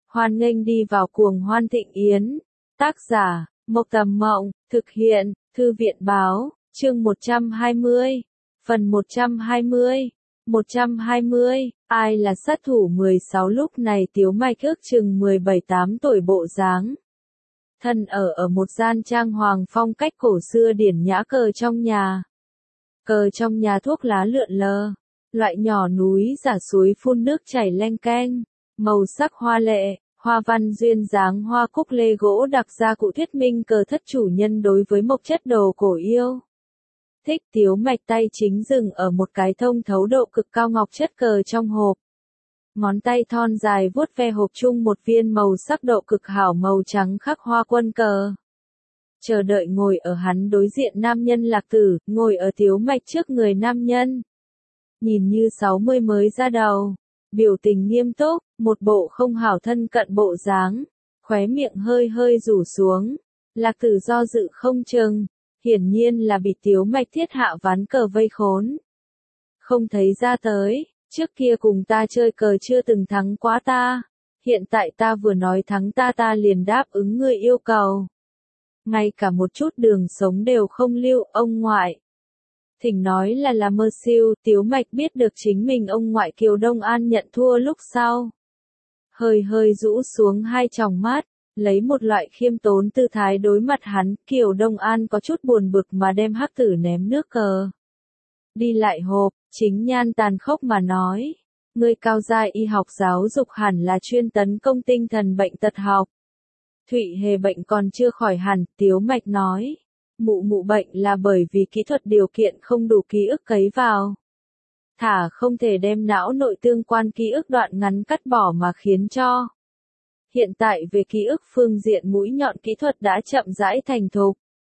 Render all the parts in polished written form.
Hoan nghênh đi vào cuồng hoan thịnh yến. Tác giả, Mộc Tầm Mộng, thực hiện, Thư viện Báo, chương 120, phần 120. 120, ai là sát thủ 16 lúc này Tiếu Mạch ước chừng 17-8 tuổi bộ dáng. Thân ở một gian trang hoàng phong cách cổ xưa điển nhã, cờ trong nhà. Cờ trong nhà thuốc lá lượn lờ, loại nhỏ núi giả suối phun nước chảy leng keng, màu sắc hoa lệ, hoa văn duyên dáng hoa cúc lê gỗ đặc gia cụ thuyết minh cờ thất chủ nhân đối với mộc chất đồ cổ yêu. Thích. Tiếu Mạch tay chính dừng ở một cái thông thấu độ cực cao ngọc chất cờ trong hộp. Ngón tay thon dài vuốt ve hộp chung một viên màu sắc độ cực hảo màu trắng khắc hoa quân cờ. Chờ đợi ngồi ở hắn đối diện nam nhân Lạc Tử, ngồi ở Tiếu Mạch trước người nam nhân. Nhìn như 60 mới ra đầu, biểu tình nghiêm túc, một bộ không hảo thân cận bộ dáng, khóe miệng hơi hơi rủ xuống. Lạc Tử do dự không chừng, hiển nhiên là bị Tiếu Mạch thiết hạ ván cờ vây khốn. Không thấy ra tới, trước kia cùng ta chơi cờ chưa từng thắng quá ta, hiện tại ta vừa nói thắng ta liền đáp ứng ngươi yêu cầu. Ngay cả một chút đường sống đều không lưu, ông ngoại. Thỉnh nói là mơ siêu. Tiếu Mạch biết được chính mình ông ngoại Kiều Đông An nhận thua lúc sau. Hơi hơi rũ xuống hai tròng mắt, lấy một loại khiêm tốn tư thái đối mặt hắn. Kiều Đông An có chút buồn bực mà đem hắc tử ném nước cờ. Đi lại hộp, chính nhan tàn khốc mà nói. Ngươi cao giai y học giáo dục hẳn là chuyên tấn công tinh thần bệnh tật học. Thụy Hề bệnh còn chưa khỏi hẳn, Tiếu Mạch nói. Mụ bệnh là bởi vì kỹ thuật điều kiện không đủ ký ức cấy vào. Thả không thể đem não nội tương quan ký ức đoạn ngắn cắt bỏ mà khiến cho. Hiện tại về ký ức phương diện mũi nhọn kỹ thuật đã chậm rãi thành thục.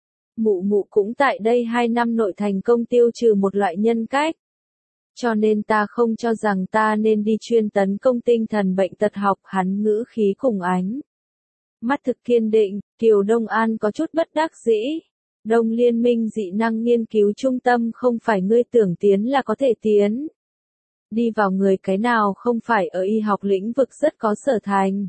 Mụ cũng tại đây 2 năm nội thành công tiêu trừ một loại nhân cách. Cho nên ta không cho rằng ta nên đi chuyên tấn công tinh thần bệnh tật học. Hắn ngữ khí cùng ánh mắt thực kiên định. Kiều Đông An có chút bất đắc dĩ. Đông Liên minh dị năng nghiên cứu trung tâm không phải ngươi tưởng tiến là có thể tiến. Đi vào người cái nào không phải ở y học lĩnh vực rất có sở thành.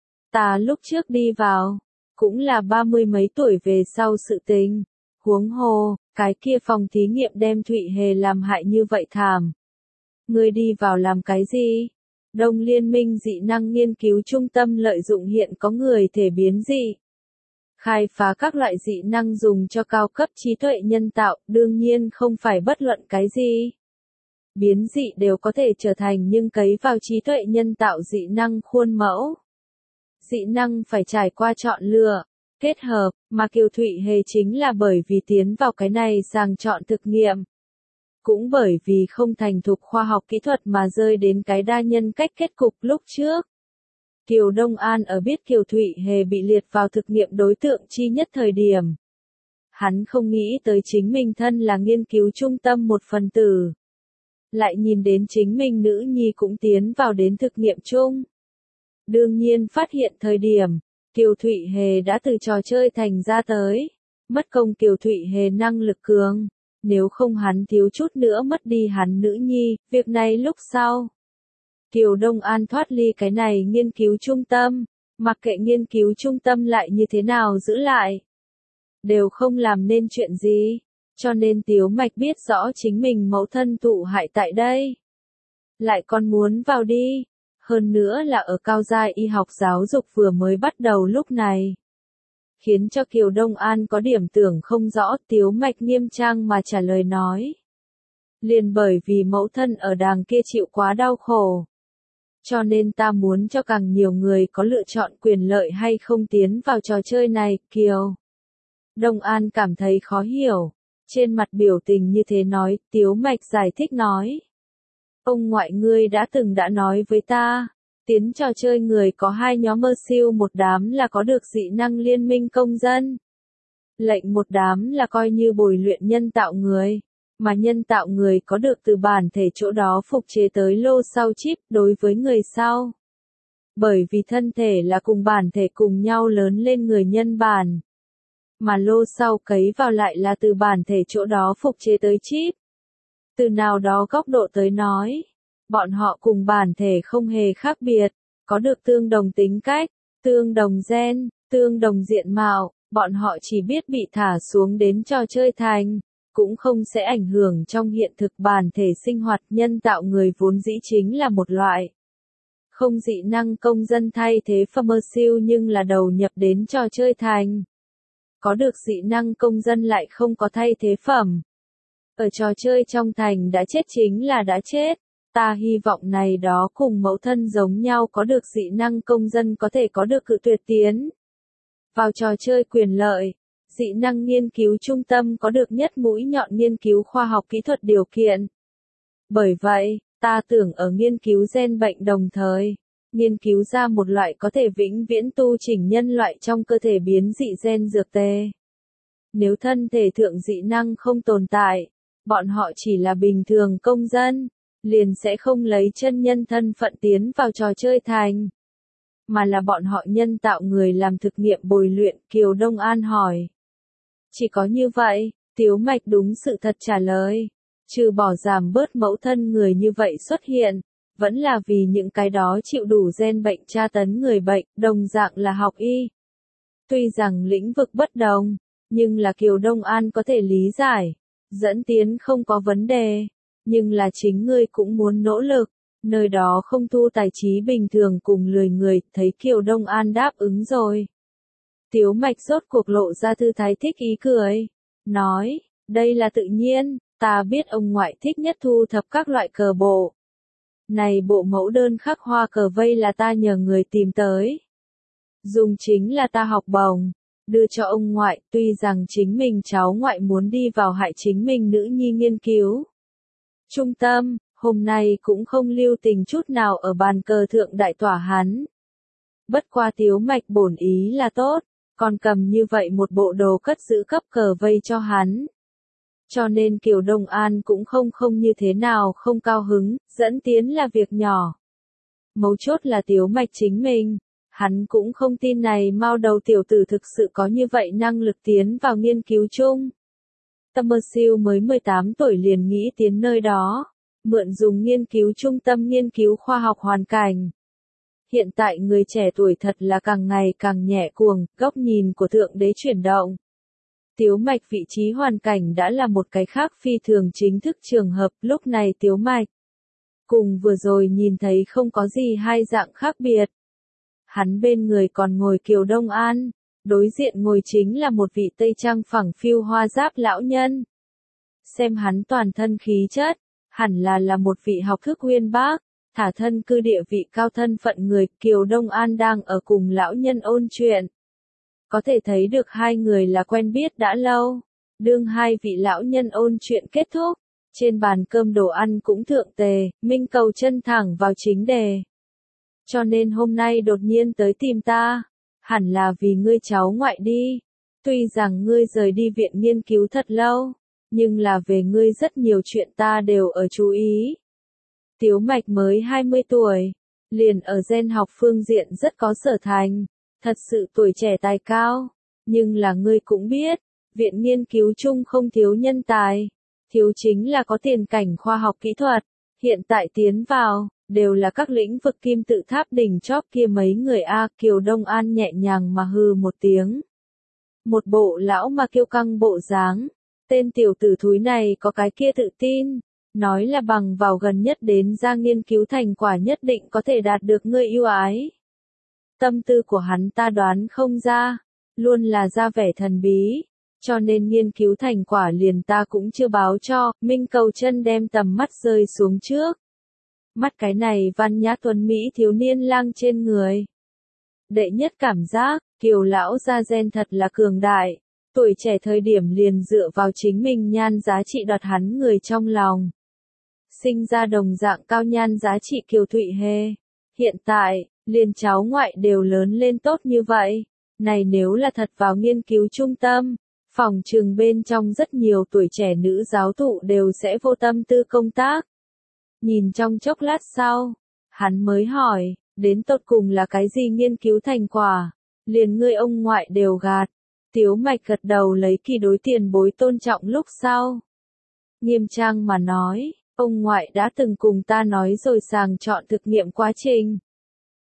Ta lúc trước đi vào, cũng là 30 mấy tuổi về sau sự tình. Huống hồ, cái kia phòng thí nghiệm đem Thụy Hề làm hại như vậy thảm. Ngươi đi vào làm cái gì? Đông Liên minh dị năng nghiên cứu trung tâm lợi dụng hiện có người thể biến dị. Khai phá các loại dị năng dùng cho cao cấp trí tuệ nhân tạo, đương nhiên không phải bất luận cái gì. Biến dị đều có thể trở thành nhưng cấy vào trí tuệ nhân tạo dị năng khuôn mẫu. Dị năng phải trải qua chọn lựa, kết hợp, mà Kiều Thụy Hề chính là bởi vì tiến vào cái này sàng chọn thực nghiệm. Cũng bởi vì không thành thục khoa học kỹ thuật mà rơi đến cái đa nhân cách kết cục lúc trước. Kiều Đông An ở biết Kiều Thụy Hề bị liệt vào thực nghiệm đối tượng chi nhất thời điểm. Hắn không nghĩ tới chính mình thân là nghiên cứu trung tâm một phần tử. Lại nhìn đến chính mình nữ nhi cũng tiến vào đến thực nghiệm chung. Đương nhiên phát hiện thời điểm, Kiều Thụy Hề đã từ trò chơi thành ra tới. Mất công Kiều Thụy Hề năng lực cường. Nếu không hắn thiếu chút nữa mất đi hắn nữ nhi, việc này lúc sau. Kiều Đông An thoát ly cái này nghiên cứu trung tâm, mặc kệ nghiên cứu trung tâm lại như thế nào giữ lại. Đều không làm nên chuyện gì, cho nên Tiếu Mạch biết rõ chính mình mẫu thân thụ hại tại đây. Lại còn muốn vào đi, hơn nữa là ở cao giai y học giáo dục vừa mới bắt đầu lúc này. Khiến cho Kiều Đông An có điểm tưởng không rõ. Tiếu Mạch nghiêm trang mà trả lời nói. Liền bởi vì mẫu thân ở đàng kia chịu quá đau khổ. Cho nên ta muốn cho càng nhiều người có lựa chọn quyền lợi hay không tiến vào trò chơi này. Kiều Đông An cảm thấy khó hiểu. Trên mặt biểu tình như thế nói. Tiếu Mạch giải thích nói. Ông ngoại ngươi đã nói với ta. Tiến trò chơi người có 2 nhóm mơ siêu, một đám là có được dị năng liên minh công dân. Lệnh một đám là coi như bồi luyện nhân tạo người. Mà nhân tạo người có được từ bản thể chỗ đó phục chế tới lô sau chip đối với người sau. Bởi vì thân thể là cùng bản thể cùng nhau lớn lên người nhân bản. Mà lô sau cấy vào lại là từ bản thể chỗ đó phục chế tới chip. Từ nào đó góc độ tới nói, bọn họ cùng bản thể không hề khác biệt. có được tương đồng tính cách, tương đồng gen, tương đồng diện mạo, bọn họ chỉ biết bị thả xuống đến trò chơi thành, cũng không sẽ ảnh hưởng trong hiện thực bản thể sinh hoạt nhân tạo người vốn dĩ chính là một loại. Không dị năng công dân thay thế phẩm siêu nhưng là đầu nhập đến trò chơi thành. Có được dị năng công dân lại không có thay thế phẩm. Ở trò chơi trong thành đã chết chính là đã chết. Ta hy vọng này đó cùng mẫu thân giống nhau có được dị năng công dân có thể có được cự tuyệt tiến vào trò chơi quyền lợi. Dị năng nghiên cứu trung tâm có được nhất mũi nhọn nghiên cứu khoa học kỹ thuật điều kiện. Bởi vậy, ta tưởng ở nghiên cứu gen bệnh đồng thời, nghiên cứu ra một loại có thể vĩnh viễn tu chỉnh nhân loại trong cơ thể biến dị gen dược tê. Nếu thân thể thượng dị năng không tồn tại, bọn họ chỉ là bình thường công dân, liền sẽ không lấy chân nhân thân phận tiến vào trò chơi thành. Mà là bọn họ nhân tạo người làm thực nghiệm bồi luyện, Kiều Đông An hỏi. Chỉ có như vậy, Tiếu Mạch đúng sự thật trả lời. Trừ bỏ giảm bớt mẫu thân người như vậy xuất hiện, vẫn là vì những cái đó chịu đủ gen bệnh tra tấn người bệnh, đồng dạng là học y. Tuy rằng lĩnh vực bất đồng, nhưng là Kiều Đông An có thể lý giải, dẫn tiến không có vấn đề, nhưng là chính ngươi cũng muốn nỗ lực, nơi đó không thu tài trí bình thường cùng lười người, thấy Kiều Đông An đáp ứng rồi. Tiếu Mạch rốt cuộc lộ ra thư thái thích ý cười, nói, đây là tự nhiên, ta biết ông ngoại thích nhất thu thập các loại cờ bộ. Này bộ mẫu đơn khắc hoa cờ vây là ta nhờ người tìm tới. Dùng chính là ta học bổng, đưa cho ông ngoại, tuy rằng chính mình cháu ngoại muốn đi vào hại chính mình nữ nhi nghiên cứu. Trung tâm, hôm nay cũng không lưu tình chút nào ở bàn cờ thượng đại tỏa hắn. Bất qua Tiếu Mạch bổn ý là tốt, còn cầm như vậy một bộ đồ cất giữ cấp cờ vây cho hắn. Cho nên Kiều Đông An cũng không như thế nào không cao hứng, dẫn tiến là việc nhỏ. Mấu chốt là Tiếu Mạch chính mình, hắn cũng không tin này mao đầu tiểu tử thực sự có như vậy năng lực tiến vào nghiên cứu chung. Tâm siêu mới 18 tuổi liền nghĩ tiến nơi đó, mượn dùng nghiên cứu trung tâm nghiên cứu khoa học hoàn cảnh. Hiện tại người trẻ tuổi thật là càng ngày càng nhẹ cuồng, góc nhìn của Thượng Đế chuyển động. Tiếu Mạch vị trí hoàn cảnh đã là một cái khác phi thường chính thức trường hợp, lúc này Tiếu Mạch cùng vừa rồi nhìn thấy không có gì hai dạng khác biệt. Hắn bên người còn ngồi Kiều Đông An, đối diện ngồi chính là một vị Tây Trang phẳng phiu hoa giáp lão nhân. Xem hắn toàn thân khí chất, hẳn là một vị học thức uyên bác, thả thân cư địa vị cao thân phận người. Kiều Đông An đang ở cùng lão nhân ôn chuyện. Có thể thấy được hai người là quen biết đã lâu. Đương hai vị lão nhân ôn chuyện kết thúc, trên bàn cơm đồ ăn cũng thượng tề, Minh Cầu chân thẳng vào chính đề. Cho nên hôm nay đột nhiên tới tìm ta, hẳn là vì ngươi cháu ngoại đi. Tuy rằng ngươi rời đi viện nghiên cứu thật lâu, nhưng là về ngươi rất nhiều chuyện ta đều ở chú ý. Tiếu Mạch mới 20 tuổi, liền ở gen học phương diện rất có sở thành, thật sự tuổi trẻ tài cao, nhưng là ngươi cũng biết, viện nghiên cứu chung không thiếu nhân tài, thiếu chính là có tiền cảnh khoa học kỹ thuật, hiện tại tiến vào, đều là các lĩnh vực kim tự tháp đỉnh chóp kia mấy người a. Kiều Đông An nhẹ nhàng mà hừ một tiếng. Một bộ lão mà kiêu căng bộ dáng, tên tiểu tử thúi này có cái kia tự tin, nói là bằng vào gần nhất đến ra nghiên cứu thành quả nhất định có thể đạt được ngươi yêu ái. Tâm tư của hắn ta đoán không ra, luôn là ra vẻ thần bí, cho nên nghiên cứu thành quả liền ta cũng chưa báo cho. Minh Cầu chân đem tầm mắt rơi xuống trước. Mắt cái này văn nhã tuấn Mỹ thiếu niên lang trên người. Đệ nhất cảm giác, Kiều lão gia gen thật là cường đại, tuổi trẻ thời điểm liền dựa vào chính mình nhan giá trị đoạt hắn người trong lòng. Sinh ra đồng dạng cao nhan giá trị Kiều Thụy Hề. Hiện tại, liền cháu ngoại đều lớn lên tốt như vậy. Này nếu là thật vào nghiên cứu trung tâm, phòng trường bên trong rất nhiều tuổi trẻ nữ giáo thụ đều sẽ vô tâm tư công tác. Nhìn trong chốc lát sau, hắn mới hỏi, đến tột cùng là cái gì nghiên cứu thành quả, liền ngươi ông ngoại đều gạt. Tiếu Mạch gật đầu lấy kỳ đối tiền bối tôn trọng lúc sau. Nghiêm trang mà nói, ông ngoại đã từng cùng ta nói rồi sàng chọn thực nghiệm quá trình.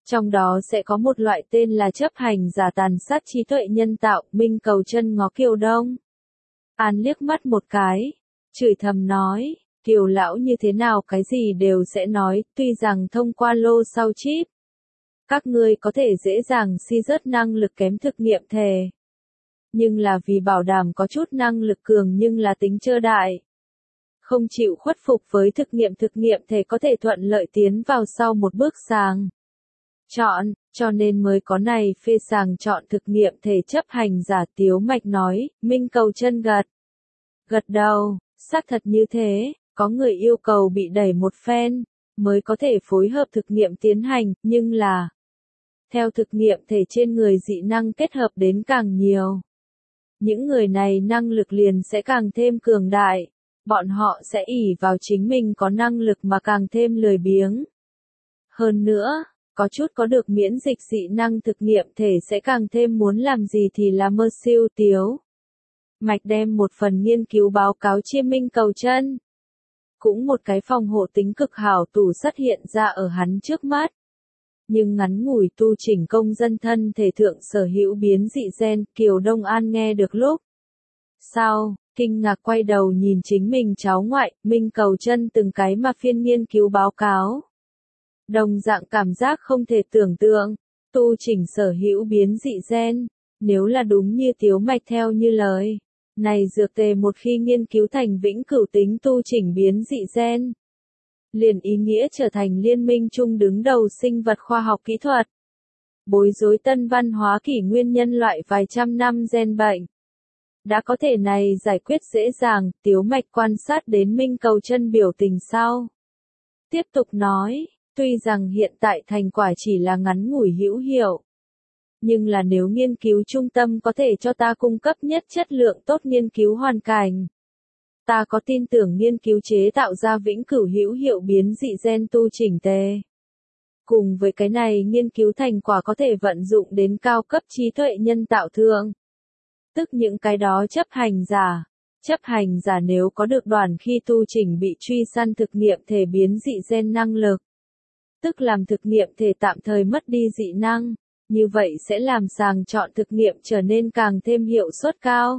Trong đó sẽ có một loại tên là chấp hành giả tàn sát trí tuệ nhân tạo, Minh Cầu Chân ngó Kiều Đông An liếc mắt một cái, chửi thầm nói, Kiều lão như thế nào cái gì đều sẽ nói, tuy rằng thông qua lô sau chip. Các ngươi có thể dễ dàng si rớt năng lực kém thực nghiệm thể. Nhưng là vì bảo đảm có chút năng lực cường nhưng là tính trơ đại. Không chịu khuất phục với thực nghiệm thể có thể thuận lợi tiến vào sau một bước sàng chọn, cho nên mới có này phê sàng chọn thực nghiệm thể chấp hành giả. Tiếu Mạch nói, Minh Cầu Chân gật đầu, xác thật như thế, có người yêu cầu bị đẩy một phen, mới có thể phối hợp thực nghiệm tiến hành, nhưng là theo thực nghiệm thể trên người dị năng kết hợp đến càng nhiều. Những người này năng lực liền sẽ càng thêm cường đại, bọn họ sẽ ỷ vào chính mình có năng lực mà càng thêm lười biếng. Hơn nữa, có chút có được miễn dịch dị năng thực nghiệm thể sẽ càng thêm muốn làm gì thì làm mơ siêu. Tiếu Mạch đem một phần nghiên cứu báo cáo chiêm Minh Cầu Chân. Cũng một cái phòng hộ tính cực hảo tủ sắt hiện ra ở hắn trước mắt. Nhưng ngắn ngủi tu chỉnh công dân thân thể thượng sở hữu biến dị gen, Kiều Đông An nghe được lúc sau, kinh ngạc quay đầu nhìn chính mình cháu ngoại, Minh Cầu Chân từng cái mà phiên nghiên cứu báo cáo. Đồng dạng cảm giác không thể tưởng tượng, tu chỉnh sở hữu biến dị gen, nếu là đúng như Tiếu Mạch theo như lời, này dược tề một khi nghiên cứu thành vĩnh cửu tính tu chỉnh biến dị gen, liền ý nghĩa trở thành liên minh chung đứng đầu sinh vật khoa học kỹ thuật. Bối rối tân văn hóa kỷ nguyên nhân loại vài trăm năm gen bệnh. Đã có thể này giải quyết dễ dàng, Tiếu Mạch quan sát đến Minh Cầu Chân biểu tình sau. Tiếp tục nói, tuy rằng hiện tại thành quả chỉ là ngắn ngủi hữu hiệu. Nhưng là nếu nghiên cứu trung tâm có thể cho ta cung cấp nhất chất lượng tốt nghiên cứu hoàn cảnh. Ta có tin tưởng nghiên cứu chế tạo ra vĩnh cửu hữu hiệu biến dị gen tu chỉnh tề. Cùng với cái này nghiên cứu thành quả có thể vận dụng đến cao cấp trí tuệ nhân tạo thượng. Tức những cái đó chấp hành giả nếu có được đoàn khi tu chỉnh bị truy săn thực nghiệm thể biến dị gen năng lực. Tức làm thực nghiệm thể tạm thời mất đi dị năng, như vậy sẽ làm sàng chọn thực nghiệm trở nên càng thêm hiệu suất cao.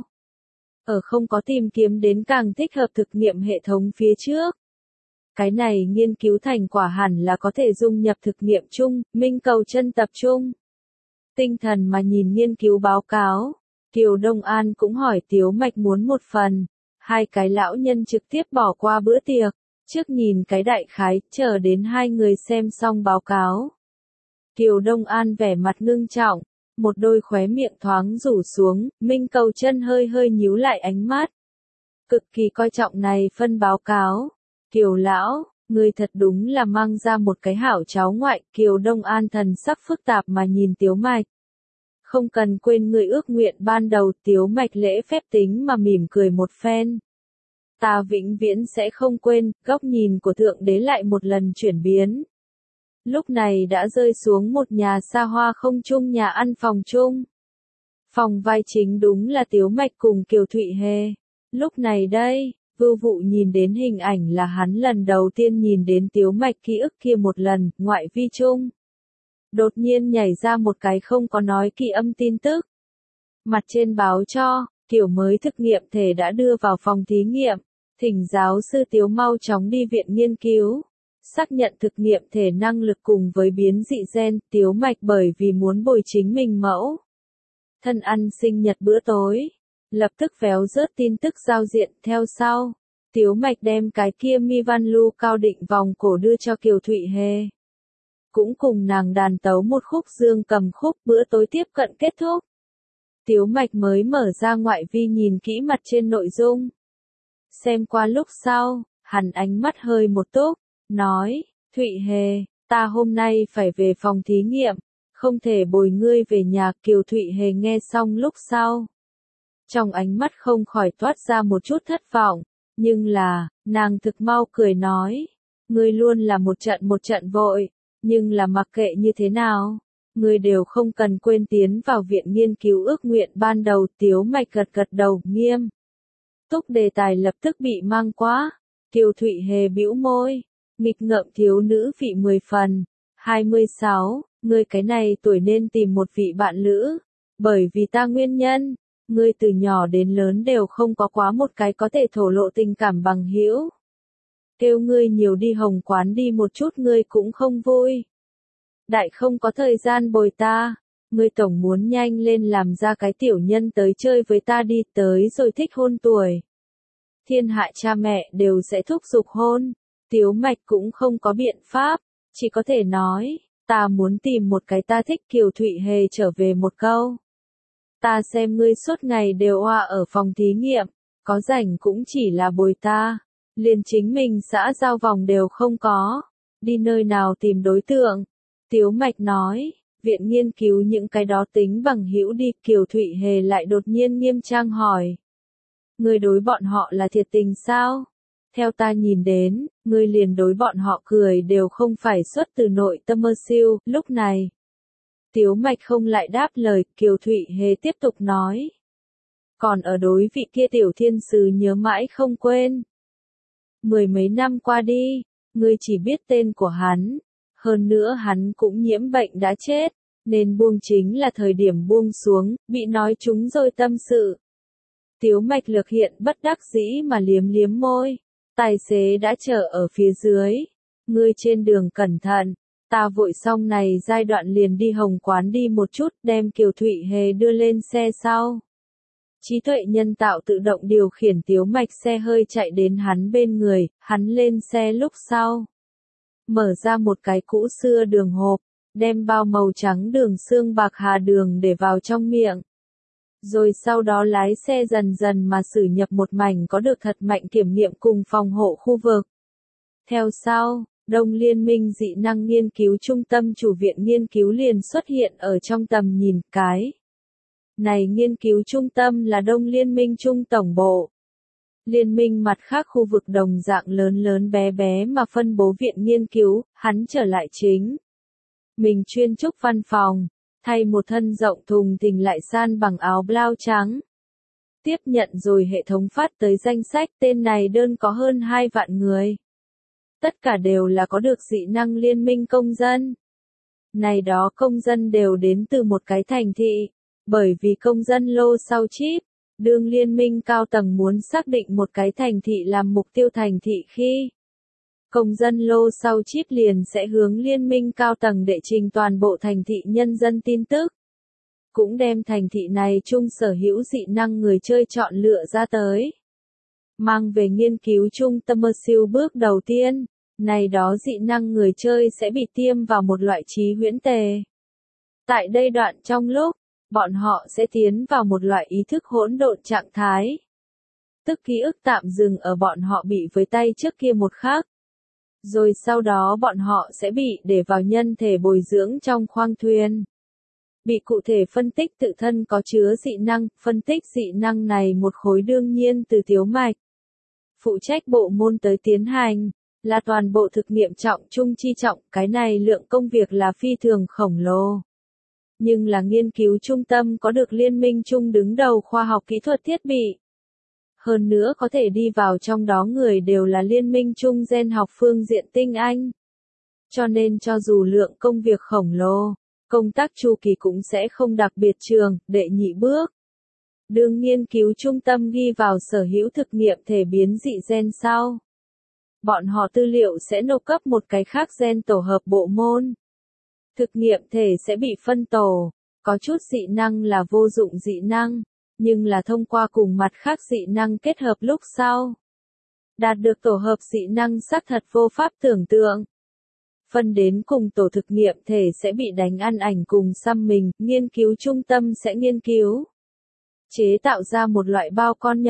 Ở không có tìm kiếm đến càng thích hợp thực nghiệm hệ thống phía trước. Cái này nghiên cứu thành quả hẳn là có thể dung nhập thực nghiệm chung, Minh Cầu Chân tập trung. Tinh thần mà nhìn nghiên cứu báo cáo, Kiều Đông An cũng hỏi Tiếu Mạch muốn một phần. Hai cái lão nhân trực tiếp bỏ qua bữa tiệc, trước nhìn cái đại khái, chờ đến hai người xem xong báo cáo. Kiều Đông An vẻ mặt ngưng trọng, một đôi khóe miệng thoáng rủ xuống, Minh Cầu Chân hơi hơi nhíu lại ánh mắt. Cực kỳ coi trọng này phân báo cáo. Kiều lão, người thật đúng là mang ra một cái hảo cháu ngoại. Kiều Đông An thần sắc phức tạp mà nhìn Tiếu Mạch. Không cần quên người ước nguyện ban đầu. Tiếu Mạch lễ phép tính mà mỉm cười một phen. Ta vĩnh viễn sẽ không quên, góc nhìn của Thượng Đế lại một lần chuyển biến. Lúc này đã rơi xuống một nhà xa hoa không chung nhà ăn phòng chung. Phòng vai chính đúng là Tiếu Mạch cùng Kiều Thụy Hề. Lúc này đây, Vưu Vụ nhìn đến hình ảnh là hắn lần đầu tiên nhìn đến Tiếu Mạch ký ức kia một lần, ngoại vi chung. Đột nhiên nhảy ra một cái không có nói kỳ âm tin tức. Mặt trên báo cho, kiểu mới thực nghiệm thể đã đưa vào phòng thí nghiệm, thỉnh giáo sư Tiếu mau chóng đi viện nghiên cứu. Xác nhận thực nghiệm thể năng lực cùng với biến dị gen. Tiếu Mạch bởi vì muốn bồi chính mình mẫu thân ăn sinh nhật bữa tối, lập tức véo rớt tin tức giao diện. Theo sau, Tiếu Mạch đem cái kia mi văn lưu cao định vòng cổ đưa cho Kiều Thụy Hề. Cũng cùng nàng đàn tấu một khúc dương cầm khúc. Bữa tối tiếp cận kết thúc. Tiếu Mạch mới mở ra ngoại vi nhìn kỹ mặt trên nội dung. Xem qua lúc sau, hắn ánh mắt hơi một túc, nói, Thụy Hề, ta hôm nay phải về phòng thí nghiệm, không thể bồi ngươi về nhà. Kiều Thụy Hề nghe xong lúc sau. Trong ánh mắt không khỏi toát ra một chút thất vọng, nhưng là, nàng thực mau cười nói, ngươi luôn là một trận vội, nhưng là mặc kệ như thế nào, ngươi đều không cần quên tiến vào viện nghiên cứu ước nguyện ban đầu. Tiếu Mạch gật đầu, nghiêm túc đề tài lập tức bị mang quá. Kiều Thụy Hề bĩu môi, nghịch ngợm thiếu nữ vị 10 phần, 26. Ngươi cái này tuổi nên tìm một vị bạn lữ, bởi vì ta nguyên nhân, ngươi từ nhỏ đến lớn đều không có quá một cái có thể thổ lộ tình cảm bằng hữu. Kêu ngươi nhiều đi hồng quán đi một chút ngươi cũng không vui. Đại không có thời gian bồi ta, ngươi tổng muốn nhanh lên làm ra cái tiểu nhân tới chơi với ta đi tới rồi thích hôn tuổi. Thiên hạ cha mẹ đều sẽ thúc giục hôn, Tiếu Mạch cũng không có biện pháp, chỉ có thể nói, ta muốn tìm một cái ta thích Kiều Thụy Hề trở về một câu. Ta xem ngươi suốt ngày đều oa ở phòng thí nghiệm, có rảnh cũng chỉ là bồi ta, liền chính mình xã giao vòng đều không có, đi nơi nào tìm đối tượng. Tiếu Mạch nói, viện nghiên cứu những cái đó tính bằng hữu đi, Kiều Thụy Hề lại đột nhiên nghiêm trang hỏi. Ngươi đối bọn họ là thiệt tình sao? Theo ta nhìn đến, ngươi liền đối bọn họ cười đều không phải xuất từ nội tâm mơ siêu, lúc này. Tiếu Mạch không lại đáp lời, Kiều Thụy Hề tiếp tục nói. Còn ở đối vị kia tiểu thiên sứ nhớ mãi không quên. Mười mấy năm qua đi, ngươi chỉ biết tên của hắn, hơn nữa hắn cũng nhiễm bệnh đã chết, nên buông chính là thời điểm buông xuống, bị nói trúng rồi tâm sự. Tiếu Mạch Lược hiện bất đắc dĩ mà liếm liếm môi, tài xế đã chờ ở phía dưới, ngươi trên đường cẩn thận, ta vội xong này giai đoạn liền đi hồng quán đi một chút đem Kiều Thụy Hề đưa lên xe sau. Trí tuệ nhân tạo tự động điều khiển Tiếu Mạch xe hơi chạy đến hắn bên người, hắn lên xe lúc sau. Mở ra một cái cũ xưa đường hộp, đem bao màu trắng đường xương bạc hà đường để vào trong miệng. Rồi sau đó lái xe dần dần mà xử nhập một mảnh có được thật mạnh kiểm nghiệm cùng phòng hộ khu vực. Theo sau, Đông Liên minh dị năng nghiên cứu trung tâm chủ viện nghiên cứu liền xuất hiện ở trong tầm nhìn cái. Này nghiên cứu trung tâm là Đông Liên minh trung tổng bộ. Liên minh mặt khác khu vực đồng dạng lớn lớn bé bé mà phân bố viện nghiên cứu, hắn trở lại chính. Mình chuyên trúc văn phòng, thay một thân rộng thùng thình lại san bằng áo blau trắng. Tiếp nhận rồi hệ thống phát tới danh sách tên này đơn có hơn 2 vạn người. Tất cả đều là có được dị năng liên minh công dân. Này đó công dân đều đến từ một cái thành thị, bởi vì công dân lô sau chip. Đương liên minh cao tầng muốn xác định một cái thành thị làm mục tiêu thành thị khi công dân lô sau chip liền sẽ hướng liên minh cao tầng đệ trình toàn bộ thành thị nhân dân tin tức. Cũng đem thành thị này chung sở hữu dị năng người chơi chọn lựa ra tới. Mang về nghiên cứu trung tâm siêu bước đầu tiên, này đó dị năng người chơi sẽ bị tiêm vào một loại trí huyễn tề. Tại đây đoạn trong lúc, bọn họ sẽ tiến vào một loại ý thức hỗn độn trạng thái. Tức ký ức tạm dừng ở bọn họ bị với tay trước kia một khắc. Rồi sau đó bọn họ sẽ bị để vào nhân thể bồi dưỡng trong khoang thuyền. Bị cụ thể phân tích tự thân có chứa dị năng, phân tích dị năng này một khối đương nhiên từ Tiếu Mạch. Phụ trách bộ môn tới tiến hành, là toàn bộ thực nghiệm trọng trung chi trọng, cái này lượng công việc là phi thường khổng lồ. Nhưng là nghiên cứu trung tâm có được liên minh chung đứng đầu khoa học kỹ thuật thiết bị. Hơn nữa có thể đi vào trong đó người đều là liên minh chung gen học phương diện tinh anh. Cho nên cho dù lượng công việc khổng lồ, công tác chu kỳ cũng sẽ không đặc biệt trường, đệ nhị bước. Đương nghiên cứu trung tâm ghi vào sở hữu thực nghiệm thể biến dị gen sau. Bọn họ tư liệu sẽ nộp cấp một cái khác gen tổ hợp bộ môn. Thực nghiệm thể sẽ bị phân tổ, có chút dị năng là vô dụng dị năng, nhưng là thông qua cùng mặt khác dị năng kết hợp lúc sau. Đạt được tổ hợp dị năng xác thật vô pháp tưởng tượng. Phân đến cùng tổ thực nghiệm thể sẽ bị đánh ăn ảnh cùng xăm mình, nghiên cứu trung tâm sẽ nghiên cứu. Chế tạo ra một loại bao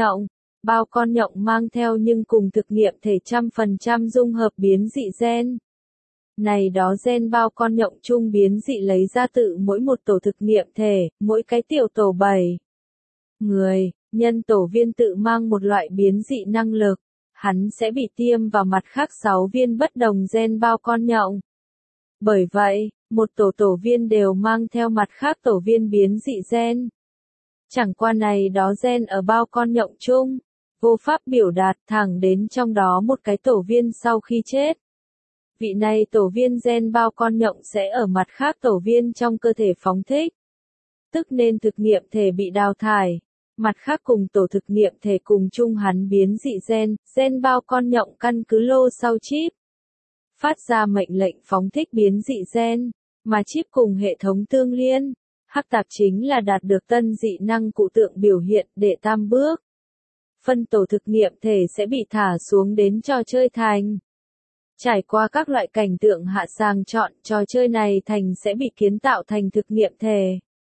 con nhộng mang theo nhưng cùng thực nghiệm thể 100% dung hợp biến dị gen. Này đó gen bao con nhộng chung biến dị lấy ra tự mỗi một tổ thực nghiệm thể, mỗi cái tiểu tổ 7 người, nhân tổ viên tự mang một loại biến dị năng lực, hắn sẽ bị tiêm vào mặt khác 6 viên bất đồng gen bao con nhộng. Bởi vậy, một tổ viên đều mang theo mặt khác tổ viên biến dị gen. Chẳng qua này đó gen ở bao con nhộng chung, vô pháp biểu đạt thẳng đến trong đó một cái tổ viên sau khi chết. Vị này tổ viên gen bao con nhộng sẽ ở mặt khác tổ viên trong cơ thể phóng thích. Tức nên thực nghiệm thể bị đào thải. Mặt khác cùng tổ thực nghiệm thể cùng chung hắn biến dị gen bao con nhộng căn cứ lô sau chip. Phát ra mệnh lệnh phóng thích biến dị gen, mà chip cùng hệ thống tương liên. Hắc tạp chính là đạt được tân dị năng cụ tượng biểu hiện để tam bước. Phân tổ thực nghiệm thể sẽ bị thả xuống đến trò chơi thành. Trải qua các loại cảnh tượng hạ sàng chọn, trò chơi này thành sẽ bị kiến tạo thành thực nghiệm thể.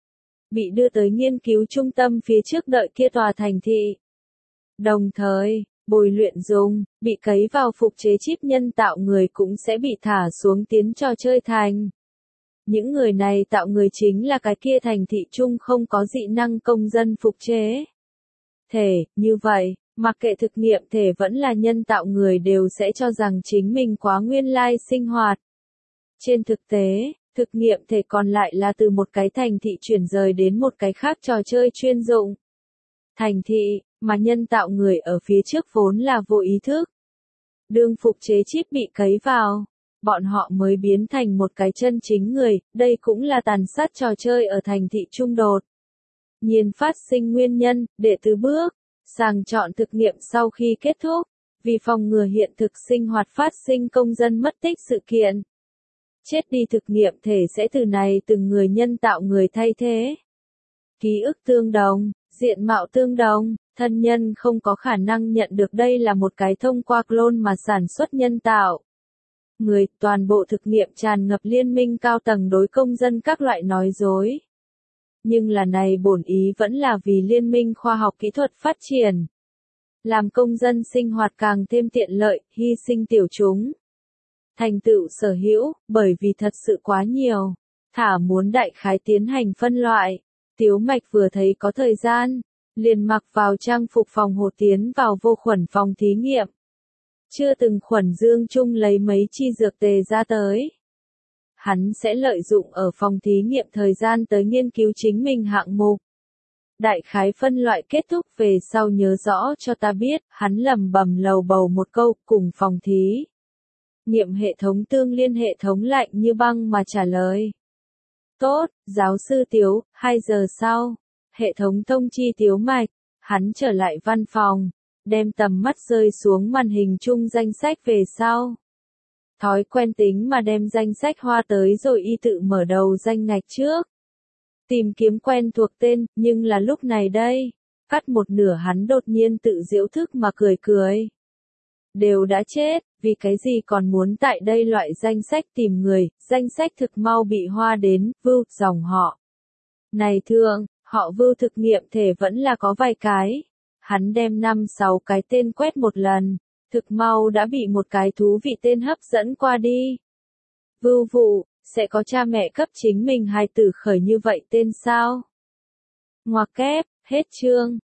Bị đưa tới nghiên cứu trung tâm phía trước đợi kia tòa thành thị. Đồng thời, bồi luyện dùng, bị cấy vào phục chế chip nhân tạo người cũng sẽ bị thả xuống tiến trò chơi thành. Những người này tạo người chính là cái kia thành thị chung không có dị năng công dân phục chế. Thể, như vậy, mặc kệ thực nghiệm thể vẫn là nhân tạo người đều sẽ cho rằng chính mình quá nguyên lai sinh hoạt. Trên thực tế, thực nghiệm thể còn lại là từ một cái thành thị chuyển rời đến một cái khác trò chơi chuyên dụng. Thành thị, mà nhân tạo người ở phía trước vốn là vô ý thức. Đương phục chế chip bị cấy vào, bọn họ mới biến thành một cái chân chính người, đây cũng là tàn sát trò chơi ở thành thị trung đột. Nhiên phát sinh nguyên nhân, đệ tứ bước, sàng chọn thực nghiệm sau khi kết thúc, vì phòng ngừa hiện thực sinh hoạt phát sinh công dân mất tích sự kiện. Chết đi thực nghiệm thể sẽ từ này từng người nhân tạo người thay thế. Ký ức tương đồng, diện mạo tương đồng, thân nhân không có khả năng nhận được đây là một cái thông qua clone mà sản xuất nhân tạo. Người, toàn bộ thực nghiệm tràn ngập liên minh cao tầng đối công dân các loại nói dối. Nhưng là này bổn ý vẫn là vì liên minh khoa học kỹ thuật phát triển. Làm công dân sinh hoạt càng thêm tiện lợi, hy sinh tiểu chúng. Thành tựu sở hữu, bởi vì thật sự quá nhiều. Thả muốn đại khái tiến hành phân loại. Tiếu Mạch vừa thấy có thời gian, liền mặc vào trang phục phòng hộ tiến vào vô khuẩn phòng thí nghiệm. Chưa từng khuẩn dương chung lấy mấy chi dược tề ra tới. Hắn sẽ lợi dụng ở phòng thí nghiệm thời gian tới nghiên cứu chính mình hạng mục. Đại khái phân loại kết thúc về sau nhớ rõ cho ta biết, hắn lẩm bẩm lầu bầu một câu cùng phòng thí nghiệm hệ thống tương liên hệ thống lạnh như băng mà trả lời. Tốt, giáo sư Tiếu, 2 giờ sau, hệ thống thông chi Tiếu Mạch, hắn trở lại văn phòng, đem tầm mắt rơi xuống màn hình chung danh sách về sau. Thói quen tính mà đem danh sách hoa tới rồi y tự mở đầu danh ngạch trước. Tìm kiếm quen thuộc tên, nhưng là lúc này đây, cắt một nửa hắn đột nhiên tự giễu thức mà cười cười. Đều đã chết, vì cái gì còn muốn tại đây loại danh sách tìm người, danh sách thực mau bị hoa đến, vưu, dòng họ. Này thượng, họ vưu thực nghiệm thể vẫn là có vài cái. Hắn đem 5-6 cái tên quét một lần, thực mau đã bị một cái thú vị tên hấp dẫn qua đi. Vưu vụ, sẽ có cha mẹ cấp chính mình hài tử khởi như vậy tên sao? Ngoặc kép, hết chương.